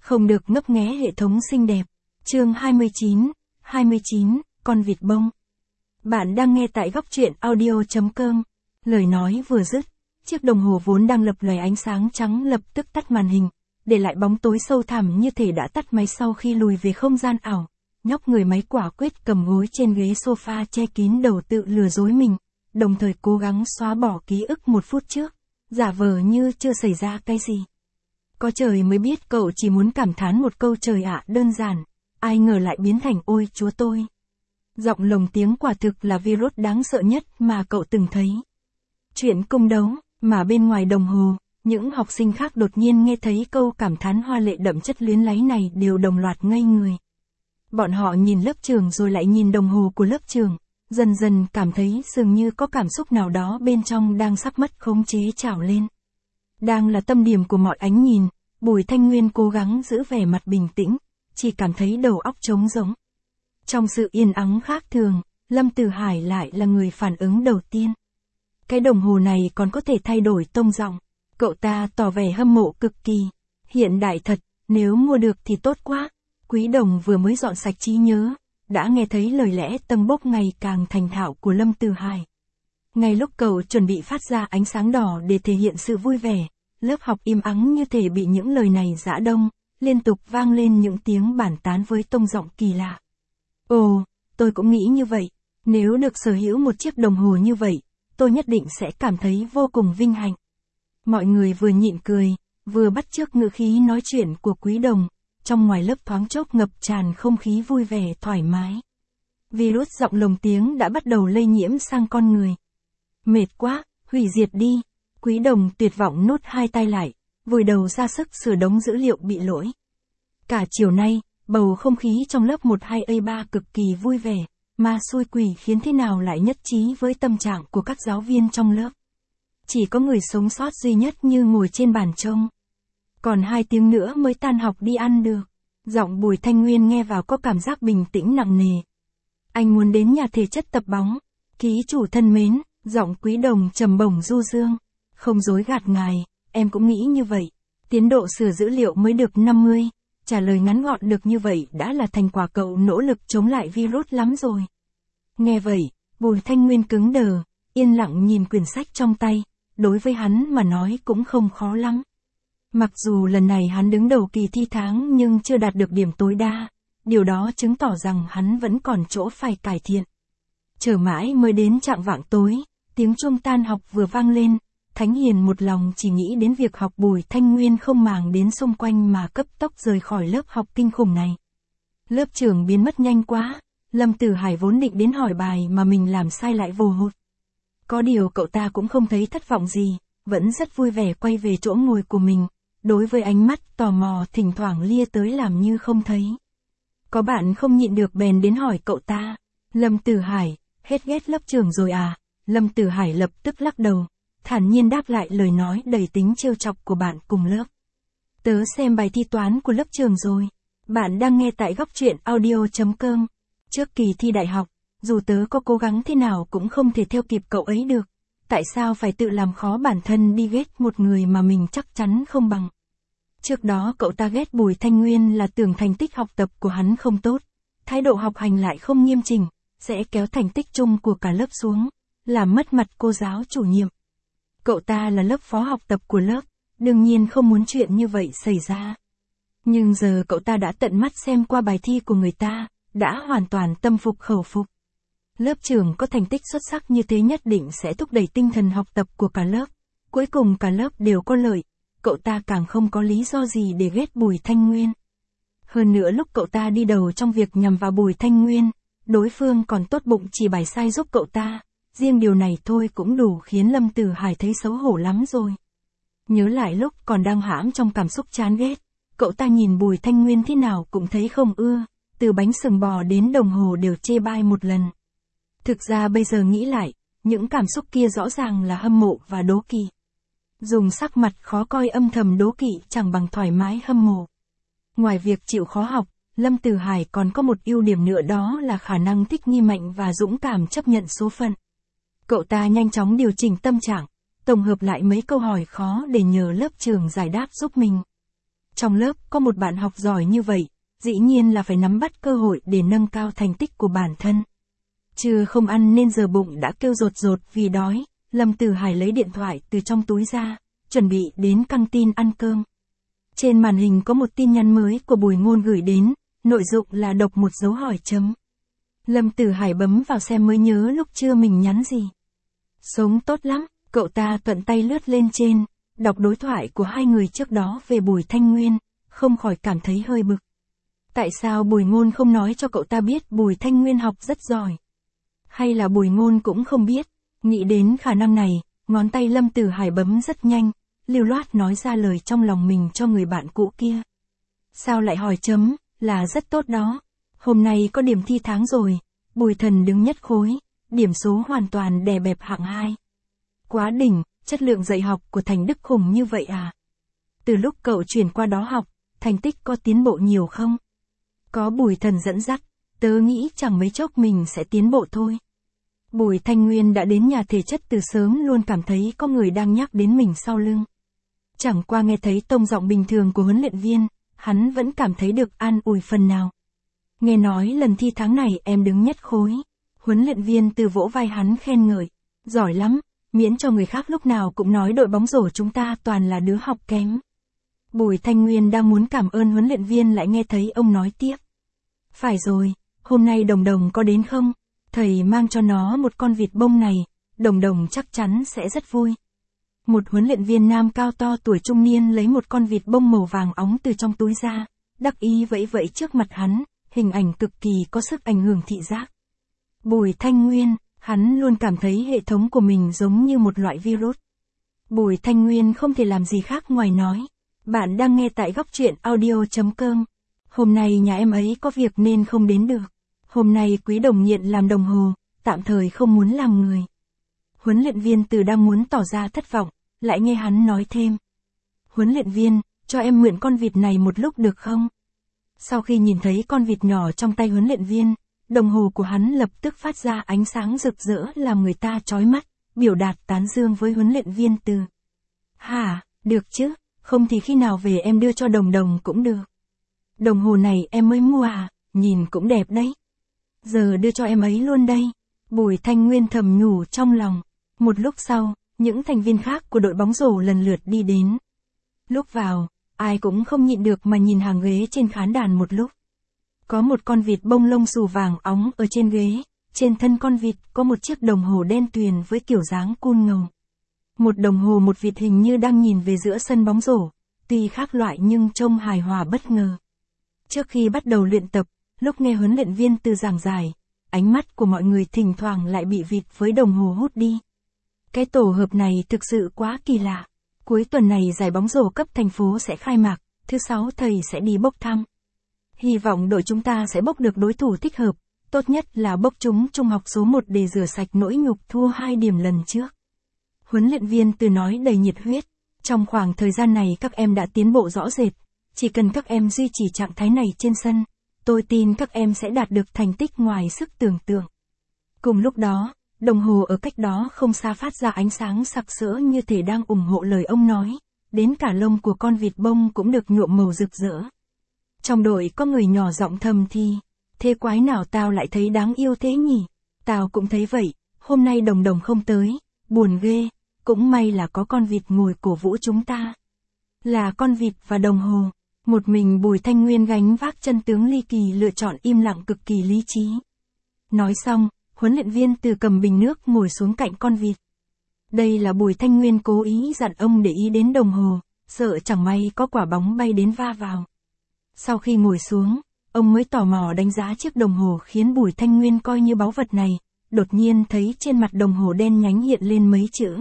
Không được ngấp nghé hệ thống xinh đẹp. Chương 29, con vịt bông. Bạn đang nghe tại góc truyện audio.com. Lời nói vừa dứt, chiếc đồng hồ vốn đang lập lòe ánh sáng trắng lập tức tắt màn hình, để lại bóng tối sâu thẳm như thể đã tắt máy sau khi lùi về không gian ảo. Nhóc người máy quả quyết cầm gối trên ghế sofa che kín đầu tự lừa dối mình, đồng thời cố gắng xóa bỏ ký ức 1 phút trước, giả vờ như chưa xảy ra cái gì. Có trời mới biết cậu chỉ muốn cảm thán một câu trời ạ đơn giản, ai ngờ lại biến thành ôi chúa tôi. Giọng lồng tiếng quả thực là virus đáng sợ nhất mà cậu từng thấy. Chuyện cung đấu, mà bên ngoài đồng hồ, những học sinh khác đột nhiên nghe thấy câu cảm thán hoa lệ đậm chất luyến láy này đều đồng loạt ngây người. Bọn họ nhìn lớp trường rồi lại nhìn đồng hồ của lớp trường, dần dần cảm thấy dường như có cảm xúc nào đó bên trong đang sắp mất khống chế trào lên. Đang là tâm điểm của mọi ánh nhìn, Bùi Thanh Nguyên cố gắng giữ vẻ mặt bình tĩnh, chỉ cảm thấy đầu óc trống rỗng. Trong sự yên ắng khác thường, Lâm Tử Hải lại là người phản ứng đầu tiên. Cái đồng hồ này còn có thể thay đổi tông giọng. Cậu ta tỏ vẻ hâm mộ cực kỳ. Hiện đại thật, nếu mua được thì tốt quá. Quý Đồng vừa mới dọn sạch trí nhớ, đã nghe thấy lời lẽ tâng bốc ngày càng thành thạo của Lâm Tử Hải. Ngay lúc cậu chuẩn bị phát ra ánh sáng đỏ để thể hiện sự vui vẻ, lớp học im ắng như thể bị những lời này giã đông, liên tục vang lên những tiếng bàn tán với tông giọng kỳ lạ. Ồ, tôi cũng nghĩ như vậy, nếu được sở hữu một chiếc đồng hồ như vậy, tôi nhất định sẽ cảm thấy vô cùng vinh hạnh. Mọi người vừa nhịn cười, vừa bắt chước ngữ khí nói chuyện của Quý Đồng, trong ngoài lớp thoáng chốc ngập tràn không khí vui vẻ thoải mái. Virus giọng lồng tiếng đã bắt đầu lây nhiễm sang con người. Mệt quá, hủy diệt đi. Quý Đồng tuyệt vọng nuốt hai tay lại, vùi đầu ra sức sửa đống dữ liệu bị lỗi. Cả chiều nay, bầu không khí trong lớp 12A3 cực kỳ vui vẻ, ma xui quỷ khiến thế nào lại nhất trí với tâm trạng của các giáo viên trong lớp. Chỉ có người sống sót duy nhất như ngồi trên bàn trông. Còn 2 tiếng nữa mới tan học đi ăn được. Giọng Bùi Thanh Nguyên nghe vào có cảm giác bình tĩnh nặng nề. Anh muốn đến nhà thể chất tập bóng. Ký chủ thân mến, giọng Quý Đồng trầm bổng du dương. Không dối gạt ngài, em cũng nghĩ như vậy. Tiến độ sửa dữ liệu mới được 50. Trả lời ngắn gọn được như vậy đã là thành quả cậu nỗ lực chống lại virus lắm rồi. Nghe vậy, Bùi Thanh Nguyên cứng đờ, yên lặng nhìn quyển sách trong tay. Đối với hắn mà nói cũng không khó lắm. Mặc dù lần này hắn đứng đầu kỳ thi tháng nhưng chưa đạt được điểm tối đa, điều đó chứng tỏ rằng hắn vẫn còn chỗ phải cải thiện. Chờ mãi mới đến chạng vạng tối, tiếng chuông tan học vừa vang lên, Thánh Hiền một lòng chỉ nghĩ đến việc học. Bùi Thanh Nguyên không màng đến xung quanh mà cấp tốc rời khỏi lớp học kinh khủng này. Lớp trưởng biến mất nhanh quá, Lâm Tử Hải vốn định đến hỏi bài mà mình làm sai lại vồ hụt. Có điều cậu ta cũng không thấy thất vọng gì, vẫn rất vui vẻ quay về chỗ ngồi của mình, đối với ánh mắt tò mò thỉnh thoảng lia tới làm như không thấy. Có bạn không nhịn được bèn đến hỏi cậu ta, Lâm Tử Hải, hết ghét lớp trưởng rồi à? Lâm Tử Hải lập tức lắc đầu, thản nhiên đáp lại lời nói đầy tính trêu chọc của bạn cùng lớp. Tớ xem bài thi toán của lớp trường rồi. Bạn đang nghe tại góc truyện audio.com. Trước kỳ thi đại học, dù tớ có cố gắng thế nào cũng không thể theo kịp cậu ấy được. Tại sao phải tự làm khó bản thân đi ghét một người mà mình chắc chắn không bằng? Trước đó cậu ta ghét Bùi Thanh Nguyên là tưởng thành tích học tập của hắn không tốt, thái độ học hành lại không nghiêm chỉnh, sẽ kéo thành tích chung của cả lớp xuống, làm mất mặt cô giáo chủ nhiệm. Cậu ta là lớp phó học tập của lớp, đương nhiên không muốn chuyện như vậy xảy ra. Nhưng giờ cậu ta đã tận mắt xem qua bài thi của người ta, đã hoàn toàn tâm phục khẩu phục. Lớp trưởng có thành tích xuất sắc như thế nhất định sẽ thúc đẩy tinh thần học tập của cả lớp. Cuối cùng cả lớp đều có lợi, cậu ta càng không có lý do gì để ghét Bùi Thanh Nguyên. Hơn nữa lúc cậu ta đi đầu trong việc nhằm vào Bùi Thanh Nguyên, đối phương còn tốt bụng chỉ bài sai giúp cậu ta. Riêng điều này thôi cũng đủ khiến Lâm Tử Hải thấy xấu hổ lắm rồi. Nhớ lại lúc còn đang hãm trong cảm xúc chán ghét, cậu ta nhìn Bùi Thanh Nguyên thế nào cũng thấy không ưa, từ bánh sừng bò đến đồng hồ đều chê bai một lần. Thực ra bây giờ nghĩ lại, những cảm xúc kia rõ ràng là hâm mộ và đố kỵ. Dùng sắc mặt khó coi âm thầm đố kỵ chẳng bằng thoải mái hâm mộ. Ngoài việc chịu khó học, Lâm Tử Hải còn có một ưu điểm nữa, đó là khả năng thích nghi mạnh và dũng cảm chấp nhận số phận. Cậu ta nhanh chóng điều chỉnh tâm trạng, tổng hợp lại mấy câu hỏi khó để nhờ lớp trưởng giải đáp giúp mình. Trong lớp có một bạn học giỏi như vậy, dĩ nhiên là phải nắm bắt cơ hội để nâng cao thành tích của bản thân. Trưa không ăn nên giờ bụng đã kêu rột rột vì đói, Lâm Tử Hải lấy điện thoại từ trong túi ra, chuẩn bị đến căng tin ăn cơm. Trên màn hình có một tin nhắn mới của Bùi Ngôn gửi đến, nội dung là độc một dấu hỏi chấm. Lâm Tử Hải bấm vào xem mới nhớ lúc trưa mình nhắn gì. Sống tốt lắm, cậu ta thuận tay lướt lên trên, đọc đối thoại của hai người trước đó về Bùi Thanh Nguyên, không khỏi cảm thấy hơi bực. Tại sao Bùi Ngôn không nói cho cậu ta biết Bùi Thanh Nguyên học rất giỏi? Hay là Bùi Ngôn cũng không biết? Nghĩ đến khả năng này, ngón tay Lâm Tử Hải bấm rất nhanh, lưu loát nói ra lời trong lòng mình cho người bạn cũ kia. Sao lại hỏi chấm, là rất tốt đó. Hôm nay có điểm thi tháng rồi, Bùi Thần đứng nhất khối, điểm số hoàn toàn đè bẹp hạng 2. Quá đỉnh, chất lượng dạy học của Thành Đức khủng như vậy à? Từ lúc cậu chuyển qua đó học, thành tích có tiến bộ nhiều không? Có Bùi Thần dẫn dắt, tớ nghĩ chẳng mấy chốc mình sẽ tiến bộ thôi. Bùi Thanh Nguyên đã đến nhà thể chất từ sớm luôn cảm thấy có người đang nhắc đến mình sau lưng. Chẳng qua nghe thấy tông giọng bình thường của huấn luyện viên, hắn vẫn cảm thấy được an ủi phần nào. Nghe nói lần thi tháng này em đứng nhất khối. Huấn luyện viên từ vỗ vai hắn khen ngợi. Giỏi lắm, miễn cho người khác lúc nào cũng nói đội bóng rổ chúng ta toàn là đứa học kém. Bùi Thanh Nguyên đang muốn cảm ơn huấn luyện viên lại nghe thấy ông nói tiếp. Phải rồi, hôm nay Đồng Đồng có đến không? Thầy mang cho nó một con vịt bông này, Đồng Đồng chắc chắn sẽ rất vui. Một huấn luyện viên nam cao to tuổi trung niên lấy một con vịt bông màu vàng óng từ trong túi ra, đắc ý vẫy vẫy trước mặt hắn, hình ảnh cực kỳ có sức ảnh hưởng thị giác. Bùi Thanh Nguyên, hắn luôn cảm thấy hệ thống của mình giống như một loại virus. Bùi Thanh Nguyên không thể làm gì khác ngoài nói. Bạn đang nghe tại góc truyện audio.com. Hôm nay nhà em ấy có việc nên không đến được. Hôm nay Quý Đồng Nghiện làm đồng hồ, tạm thời không muốn làm người. Huấn luyện viên Từ đang muốn tỏ ra thất vọng, lại nghe hắn nói thêm. Huấn luyện viên, cho em mượn con vịt này một lúc được không? Sau khi nhìn thấy con vịt nhỏ trong tay huấn luyện viên, đồng hồ của hắn lập tức phát ra ánh sáng rực rỡ làm người ta chói mắt, biểu đạt tán dương với huấn luyện viên Từ. Hả, được chứ, không thì khi nào về em đưa cho Đồng Đồng cũng được. Đồng hồ này em mới mua à, nhìn cũng đẹp đấy. Giờ đưa cho em ấy luôn đây. Bùi Thanh Nguyên thầm nhủ trong lòng. Một lúc sau, những thành viên khác của đội bóng rổ lần lượt đi đến. Lúc vào, ai cũng không nhịn được mà nhìn hàng ghế trên khán đàn một lúc. Có một con vịt bông lông xù vàng óng ở trên ghế, trên thân con vịt có một chiếc đồng hồ đen tuyền với kiểu dáng cool ngầu. Một đồng hồ một vịt hình như đang nhìn về giữa sân bóng rổ, tuy khác loại nhưng trông hài hòa bất ngờ. Trước khi bắt đầu luyện tập, lúc nghe huấn luyện viên Từ giảng giải, ánh mắt của mọi người thỉnh thoảng lại bị vịt với đồng hồ hút đi. Cái tổ hợp này thực sự quá kỳ lạ. Cuối tuần này giải bóng rổ cấp thành phố sẽ khai mạc, thứ 6 thầy sẽ đi bốc thăm. Hy vọng đội chúng ta sẽ bốc được đối thủ thích hợp, tốt nhất là bốc chúng trung học số 1 để rửa sạch nỗi nhục thua 2 điểm lần trước. Huấn luyện viên Từ nói đầy nhiệt huyết, trong khoảng thời gian này các em đã tiến bộ rõ rệt, chỉ cần các em duy trì trạng thái này trên sân, tôi tin các em sẽ đạt được thành tích ngoài sức tưởng tượng. Cùng lúc đó, đồng hồ ở cách đó không xa phát ra ánh sáng sặc sỡ như thể đang ủng hộ lời ông nói, đến cả lông của con vịt bông cũng được nhuộm màu rực rỡ. Trong đội có người nhỏ giọng thầm thì, thế quái nào tao lại thấy đáng yêu thế nhỉ? Tao cũng thấy vậy, hôm nay Đồng Đồng không tới, buồn ghê, cũng may là có con vịt ngồi cổ vũ chúng ta. Là con vịt và đồng hồ, một mình Bùi Thanh Nguyên gánh vác chân tướng ly kỳ lựa chọn im lặng cực kỳ lý trí. Nói xong, huấn luyện viên Từ cầm bình nước ngồi xuống cạnh con vịt. Đây là Bùi Thanh Nguyên cố ý dặn ông để ý đến đồng hồ, sợ chẳng may có quả bóng bay đến va vào. Sau khi ngồi xuống, ông mới tò mò đánh giá chiếc đồng hồ khiến Bùi Thanh Nguyên coi như báu vật này, đột nhiên thấy trên mặt đồng hồ đen nhánh hiện lên mấy chữ.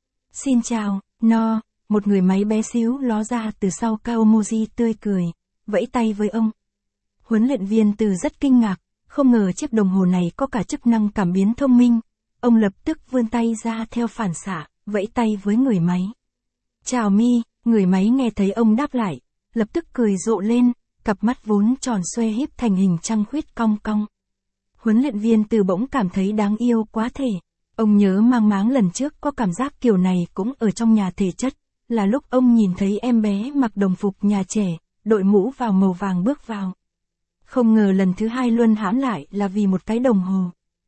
Xin chào, No, một người máy bé xíu ló ra từ sau Kaomoji tươi cười, vẫy tay với ông. Huấn luyện viên Từ rất kinh ngạc, không ngờ chiếc đồng hồ này có cả chức năng cảm biến thông minh. Ông lập tức vươn tay ra theo phản xạ, vẫy tay với người máy. Chào Mi, người máy nghe thấy ông đáp lại, lập tức cười rộ lên, cặp mắt vốn tròn xoe híp thành hình trăng khuyết cong cong. Huấn luyện viên Từ bỗng cảm thấy đáng yêu quá thể. Ông nhớ mang máng lần trước có cảm giác kiểu này cũng ở trong nhà thể chất, là lúc ông nhìn thấy em bé mặc đồng phục nhà trẻ, đội mũ vào màu vàng bước vào. Không ngờ lần thứ hai luân hãm lại là vì một cái đồng hồ.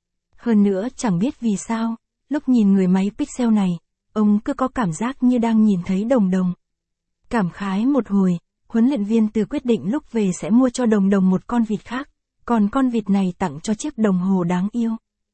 Hơn nữa chẳng biết vì sao, lúc nhìn người máy pixel này, ông cứ có cảm giác như đang nhìn thấy Đồng Đồng. Cảm khái một hồi, huấn luyện viên Từ quyết định lúc về sẽ mua cho Đồng Đồng một con vịt khác, còn con vịt này tặng cho chiếc đồng hồ đáng yêu.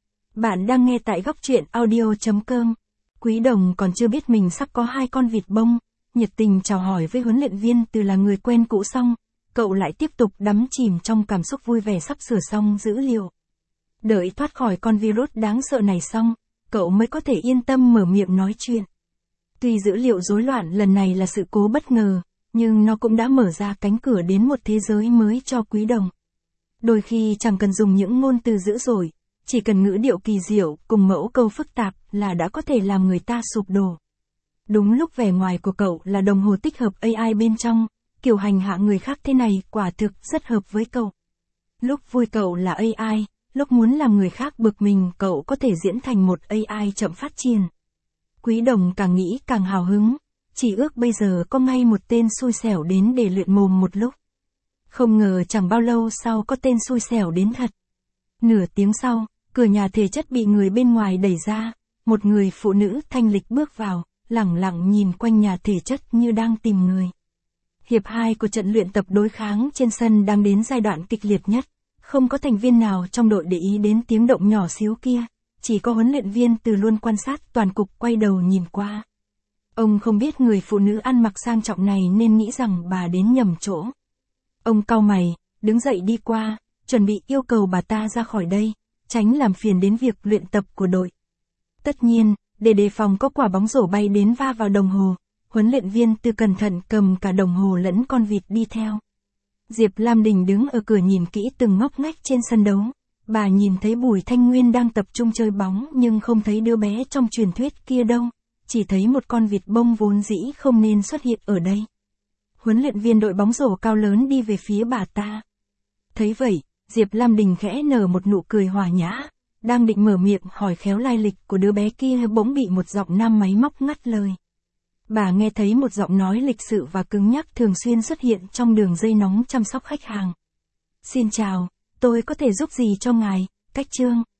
Bạn đang nghe tại góc truyện audio.com. Quý Đồng còn chưa biết mình sắp có 2 con vịt bông, nhiệt tình chào hỏi với huấn luyện viên Từ là người quen cũ xong, cậu lại tiếp tục đắm chìm trong cảm xúc vui vẻ sắp sửa xong dữ liệu. Đợi thoát khỏi con virus đáng sợ này xong, cậu mới có thể yên tâm mở miệng nói chuyện. Tuy dữ liệu rối loạn lần này là sự cố bất ngờ, nhưng nó cũng đã mở ra cánh cửa đến một thế giới mới cho Quý Đồng. Đôi khi chẳng cần dùng những ngôn từ dữ dội, chỉ cần ngữ điệu kỳ diệu cùng mẫu câu phức tạp là đã có thể làm người ta sụp đổ. Đúng lúc vẻ ngoài của cậu là đồng hồ tích hợp AI bên trong, kiểu hành hạ người khác thế này quả thực rất hợp với cậu. Lúc vui cậu là AI, lúc muốn làm người khác bực mình cậu có thể diễn thành một AI chậm phát triển. Quý Đồng càng nghĩ càng hào hứng, chỉ ước bây giờ có ngay một tên xui xẻo đến để luyện mồm một lúc. Không ngờ chẳng bao lâu sau có tên xui xẻo đến thật. Nửa tiếng sau, cửa nhà thể chất bị người bên ngoài đẩy ra, một người phụ nữ thanh lịch bước vào, lẳng lặng nhìn quanh nhà thể chất như đang tìm người. Hiệp 2 của trận luyện tập đối kháng trên sân đang đến giai đoạn kịch liệt nhất, không có thành viên nào trong đội để ý đến tiếng động nhỏ xíu kia, chỉ có huấn luyện viên Từ luôn quan sát toàn cục quay đầu nhìn qua. Ông không biết người phụ nữ ăn mặc sang trọng này nên nghĩ rằng bà đến nhầm chỗ. Ông cau mày, đứng dậy đi qua, chuẩn bị yêu cầu bà ta ra khỏi đây, tránh làm phiền đến việc luyện tập của đội. Tất nhiên, để đề phòng có quả bóng rổ bay đến va vào đồng hồ, huấn luyện viên Từ cẩn thận cầm cả đồng hồ lẫn con vịt đi theo. Diệp Lam Đình đứng ở cửa nhìn kỹ từng ngóc ngách trên sân đấu. Bà nhìn thấy Bùi Thanh Nguyên đang tập trung chơi bóng nhưng không thấy đứa bé trong truyền thuyết kia đâu, chỉ thấy một con vịt bông vốn dĩ không nên xuất hiện ở đây. Huấn luyện viên đội bóng rổ cao lớn đi về phía bà ta. Thấy vậy, Diệp Lam Đình khẽ nở một nụ cười hòa nhã, đang định mở miệng hỏi khéo lai lịch của đứa bé kia bỗng bị một giọng nam máy móc ngắt lời. Bà nghe thấy một giọng nói lịch sự và cứng nhắc thường xuyên xuất hiện trong đường dây nóng chăm sóc khách hàng. Xin chào, tôi có thể giúp gì cho ngài, Cách Trương?